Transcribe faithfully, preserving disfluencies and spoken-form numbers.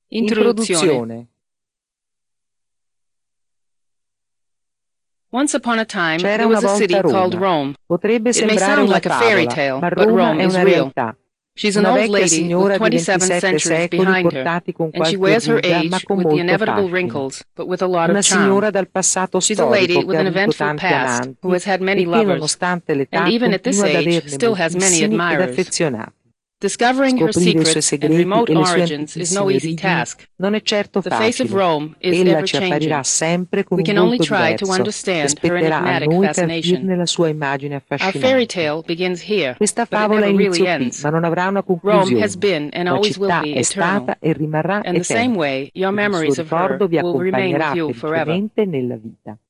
Introduzione. Once upon a time, C'era there was una a city volta called Roma. Rome. Potrebbe It may sembrare sound una like a fairy favola, tale, ma but Roma Rome è is una real. realtà. She's an Una old vecchia lady signora with di twenty-seven ventisette centuries secoli behind her, portati con and she qualche wears her ruga, ma age con with the molto inevitable fascino. wrinkles, but with a lot Una of charm. signora dal passato She's a lady storico with che ha an avuto eventful tanti past amanti who has had many e che, lovers, nonostante and l'età, even at this continua ad age averne still has many moltissimi ed admirers. affezionati. Discovering her Scoprire i suoi secrets and segreti remote e le sue origins is no antichissime easy origini task. non è certo The face of facile. Rome is Ella ci apparirà ever-changing. sempre con We un can only volto try to diverso e understand her spetterà a enigmatic noi fascination. capirne la sua immagine Our fairy affascinante. tale begins here, Questa but it favola never really inizia qui, ends. ma non avrà una Rome has conclusione. been and La always will città be è eternal, stata e rimarrà and the same eterna. way your Il suo memories of her ricordo vi will remain with accompagnerà you forever. felicemente nella vita.